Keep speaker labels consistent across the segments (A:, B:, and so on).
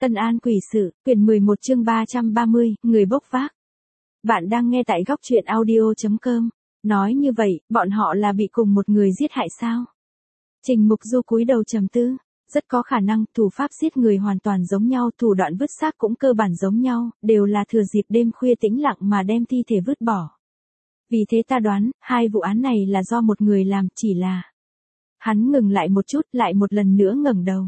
A: Tân An quỷ sự, quyển 11 chương 330, người bốc vác. Bạn đang nghe tại góc truyện audio.com. Nói như vậy, bọn họ là bị cùng một người giết hại sao? Trình Mục Du cúi đầu trầm tư. Rất có khả năng thủ pháp giết người hoàn toàn giống nhau, thủ đoạn vứt xác cũng cơ bản giống nhau, đều là thừa dịp đêm khuya tĩnh lặng mà đem thi thể vứt bỏ. Vì thế ta đoán, hai vụ án này là do một người làm, chỉ là... Hắn ngừng lại một chút, lại một lần nữa ngẩng đầu.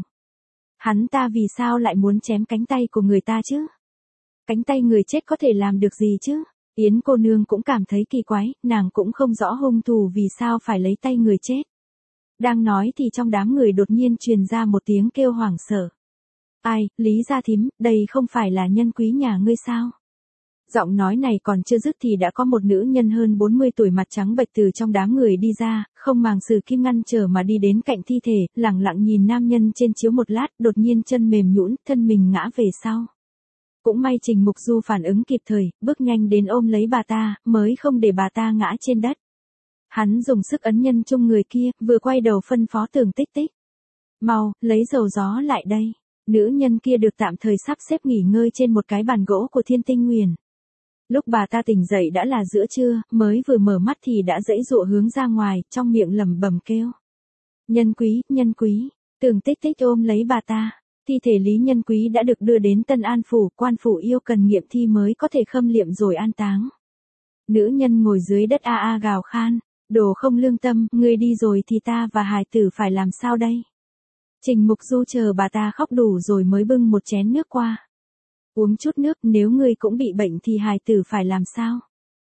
A: Hắn ta vì sao lại muốn chém cánh tay của người ta chứ? Cánh tay người chết có thể làm được gì chứ? Yến cô nương cũng cảm thấy kỳ quái, nàng cũng không rõ hung thủ vì sao phải lấy tay người chết. Đang nói thì trong đám người đột nhiên truyền ra một tiếng kêu hoảng sợ. Ai, Lý gia thím, đây không phải là Nhân Quý nhà ngươi sao? Giọng nói này còn chưa dứt thì đã có một nữ nhân hơn 40 tuổi mặt trắng bệch từ trong đám người đi ra, không màng sử kim ngăn trở mà đi đến cạnh thi thể, lẳng lặng nhìn nam nhân trên chiếu một lát, đột nhiên chân mềm nhũn, thân mình ngã về sau. Cũng may Trình Mục Du phản ứng kịp thời, bước nhanh đến ôm lấy bà ta, mới không để bà ta ngã trên đất. Hắn dùng sức ấn nhân chung người kia, vừa quay đầu phân phó Tưởng Tích Tích. Mau, lấy dầu gió lại đây. Nữ nhân kia được tạm thời sắp xếp nghỉ ngơi trên một cái bàn gỗ của Thiên Tinh Nguyền. Lúc bà ta tỉnh dậy đã là giữa trưa, mới vừa mở mắt thì đã giãy giụa hướng ra ngoài, trong miệng lẩm bẩm kêu. Nhân Quý, Tưởng Tích Tích ôm lấy bà ta. Thi thể Lý Nhân Quý đã được đưa đến Tân An phủ, quan phủ yêu cần nghiệm thi mới có thể khâm liệm rồi an táng. Nữ nhân ngồi dưới đất a gào khan, đồ không lương tâm, ngươi đi rồi thì ta và hài tử phải làm sao đây? Trình Mục Du chờ bà ta khóc đủ rồi mới bưng một chén nước qua. Uống chút nước, nếu ngươi cũng bị bệnh thì hài tử phải làm sao?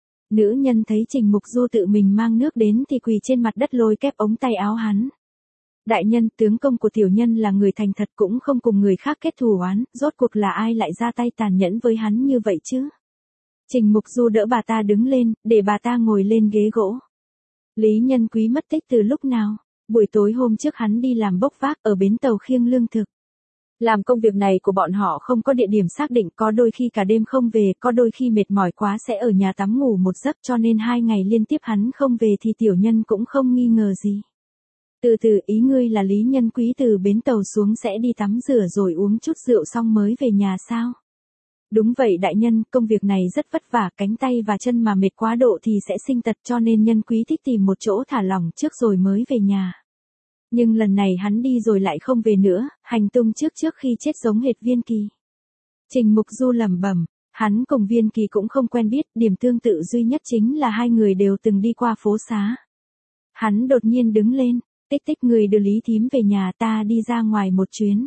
A: Nữ nhân thấy Trình Mục Du tự mình mang nước đến thì quỳ trên mặt đất lôi kép ống tay áo hắn. Đại nhân, tướng công của tiểu nhân là người thành thật cũng không cùng người khác kết thù oán, rốt cuộc là ai lại ra tay tàn nhẫn với hắn như vậy chứ? Trình Mục Du đỡ bà ta đứng lên, để bà ta ngồi lên ghế gỗ. Lý Nhân Quý mất tích từ lúc nào? Buổi tối hôm trước hắn đi làm bốc vác ở bến tàu khiêng lương thực. Làm công việc này của bọn họ không có địa điểm xác định, có đôi khi cả đêm không về, có đôi khi mệt mỏi quá sẽ ở nhà tắm ngủ một giấc, cho nên 2 ngày liên tiếp hắn không về thì tiểu nhân cũng không nghi ngờ gì. Từ từ, ý ngươi là Lý Nhân Quý từ bến tàu xuống sẽ đi tắm rửa rồi uống chút rượu xong mới về nhà sao? Đúng vậy đại nhân, công việc này rất vất vả, cánh tay và chân mà mệt quá độ thì sẽ sinh tật, cho nên Nhân Quý thích tìm một chỗ thả lỏng trước rồi mới về nhà. Nhưng lần này hắn đi rồi lại không về nữa, hành tung trước khi chết giống hệt Viên Kỳ. Trình Mục Du lẩm bẩm, hắn cùng Viên Kỳ cũng không quen biết, điểm tương tự duy nhất chính là hai người đều từng đi qua phố xá. Hắn đột nhiên đứng lên, Tích Tích, người đưa Lý thím về nhà, ta đi ra ngoài một chuyến.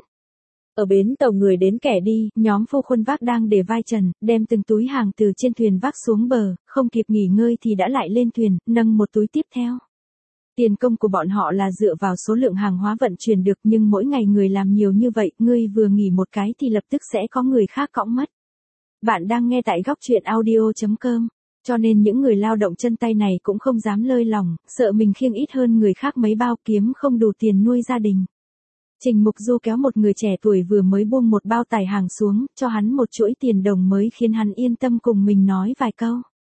A: Ở bến tàu người đến kẻ đi, nhóm phu khuân vác đang để vai trần, đem từng túi hàng từ trên thuyền vác xuống bờ, không kịp nghỉ ngơi thì đã lại lên thuyền, nâng một túi tiếp theo. Tiền công của bọn họ là dựa vào số lượng hàng hóa vận chuyển được, nhưng mỗi ngày người làm nhiều như vậy, ngươi vừa nghỉ một cái thì lập tức sẽ có người khác cõng mất. Bạn đang nghe tại góc truyện audio.com, cho nên những người lao động chân tay này cũng không dám lơi lỏng, sợ mình khiêng ít hơn người khác mấy bao, kiếm không đủ tiền nuôi gia đình. Trình Mục Du kéo một người trẻ tuổi vừa mới buông một bao tải hàng xuống, cho hắn một chuỗi tiền đồng mới khiến hắn yên tâm cùng mình nói vài câu.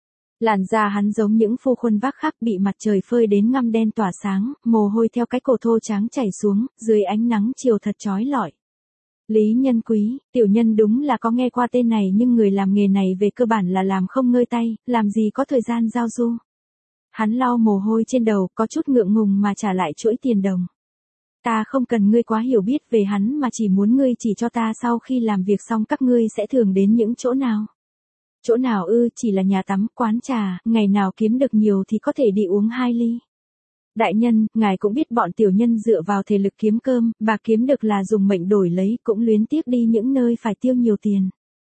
A: Làn da hắn giống những phu khuân vác khác, bị mặt trời phơi đến ngăm đen tỏa sáng, mồ hôi theo cái cổ thô trắng chảy xuống, dưới ánh nắng chiều thật chói lọi. Lý Nhân Quý, tiểu nhân đúng là có nghe qua tên này, nhưng người làm nghề này về cơ bản là làm không ngơi tay, làm gì có thời gian giao du. Hắn lau mồ hôi trên đầu, có chút ngượng ngùng mà trả lại chuỗi tiền đồng. Ta không cần ngươi quá hiểu biết về hắn mà chỉ muốn ngươi chỉ cho ta sau khi làm việc xong các ngươi sẽ thường đến những chỗ nào. Chỗ nào ư? Chỉ là nhà tắm, quán trà, ngày nào kiếm được nhiều thì có thể đi uống 2 ly. Đại nhân, ngài cũng biết bọn tiểu nhân dựa vào thể lực kiếm cơm, bạc kiếm được là dùng mệnh đổi lấy, cũng luyến tiếc đi những nơi phải tiêu nhiều tiền.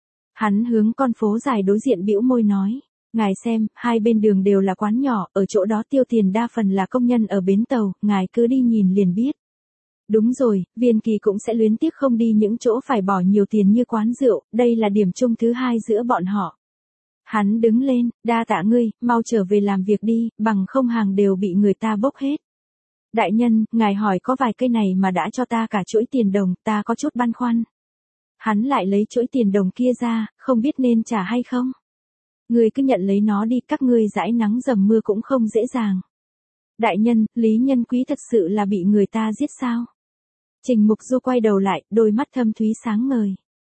A: Hắn hướng con phố dài đối diện bĩu môi nói, ngài xem, hai bên đường đều là quán nhỏ, ở chỗ đó tiêu tiền đa phần là công nhân ở bến tàu, ngài cứ đi nhìn liền biết. Đúng rồi, Viên Kỳ cũng sẽ luyến tiếc không đi những chỗ phải bỏ nhiều tiền như quán rượu, đây là điểm chung thứ hai giữa bọn họ. Hắn đứng lên, đa tạ ngươi, mau trở về làm việc đi, bằng không hàng đều bị người ta bốc hết. Đại nhân, ngài hỏi có vài cây này mà đã cho ta cả chuỗi tiền đồng, ta có chút băn khoăn. Hắn lại lấy chuỗi tiền đồng kia ra, không biết nên trả hay không. Ngươi cứ nhận lấy nó đi, các ngươi dãi nắng dầm mưa cũng không dễ dàng. Đại nhân, Lý Nhân Quý thật sự là bị người ta giết sao? Trình Mục Du quay đầu lại, đôi mắt thâm thúy sáng ngời.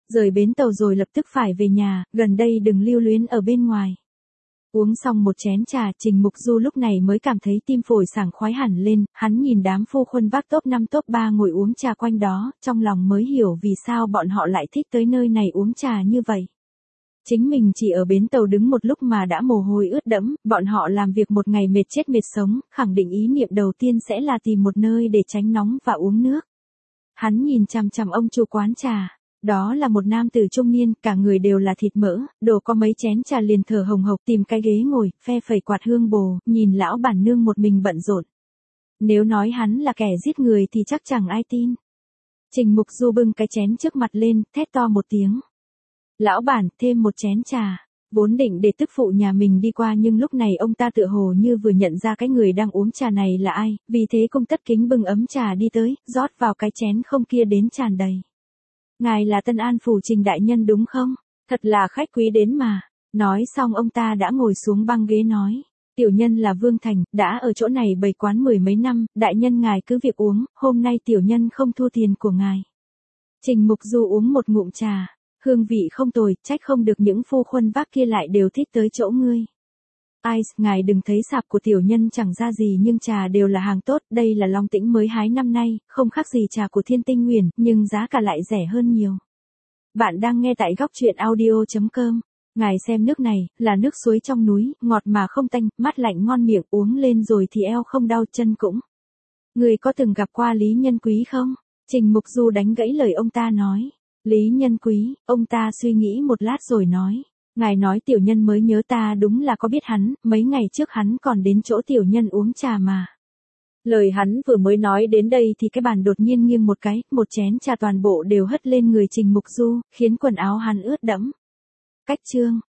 A: Rời bến tàu rồi lập tức phải về nhà, gần đây đừng lưu luyến ở bên ngoài. Uống xong một chén trà, Trình Mục Du lúc này mới cảm thấy tim phổi sảng khoái hẳn lên, hắn nhìn đám phu khuân vác top 5 top 3 ngồi uống trà quanh đó, trong lòng mới hiểu vì sao bọn họ lại thích tới nơi này uống trà như vậy. Chính mình chỉ ở bến tàu đứng một lúc mà đã mồ hôi ướt đẫm, bọn họ làm việc một ngày mệt chết mệt sống, khẳng định ý niệm đầu tiên sẽ là tìm một nơi để tránh nóng và uống nước. Hắn nhìn chằm chằm ông chủ quán trà. Đó là một nam tử trung niên, cả người đều là thịt mỡ, đổ có mấy chén trà liền thở hồng hộc tìm cái ghế ngồi, phe phẩy quạt hương bồ, nhìn lão bản nương một mình bận rộn. Nếu nói hắn là kẻ giết người thì chắc chẳng ai tin. Trình Mục Du bưng cái chén trước mặt lên, thét to một tiếng. Lão bản, thêm một chén trà. Vốn định để tức phụ nhà mình đi qua nhưng lúc này ông ta tựa hồ như vừa nhận ra cái người đang uống trà này là ai, vì thế cung tất kính bưng ấm trà đi tới, rót vào cái chén không kia đến tràn đầy. Ngài là Tân An Phủ Trình đại nhân đúng không? Thật là khách quý đến mà. Nói xong ông ta đã ngồi xuống băng ghế nói. Tiểu nhân là Vương Thành, đã ở chỗ này bày quán 10 mấy năm, đại nhân ngài cứ việc uống, hôm nay tiểu nhân không thua tiền của ngài. Trình Mục Du uống một ngụm trà, hương vị không tồi, trách không được những phu khuân vác kia lại đều thích tới chỗ ngươi. Ai, ngài đừng thấy sạp của tiểu nhân chẳng ra gì nhưng trà đều là hàng tốt, đây là Long Tĩnh mới hái năm nay, không khác gì trà của Thiên Tinh Nguyền, nhưng giá cả lại rẻ hơn nhiều. Bạn đang nghe tại góc truyện audio.com. Ngài xem nước này, là nước suối trong núi, ngọt mà không tanh, mát lạnh ngon miệng, uống lên rồi thì eo không đau chân cũng. Người có từng gặp qua Lý Nhân Quý không? Trình Mục Du đánh gãy lời ông ta nói. Lý Nhân Quý, ông ta suy nghĩ một lát rồi nói. Ngài nói tiểu nhân mới nhớ ta đúng là có biết hắn, mấy ngày trước hắn còn đến chỗ tiểu nhân uống trà mà. Lời hắn vừa mới nói đến đây thì cái bàn đột nhiên nghiêng một cái, một chén trà toàn bộ đều hất lên người Trình Mục Du, khiến quần áo hắn ướt đẫm. Cách chương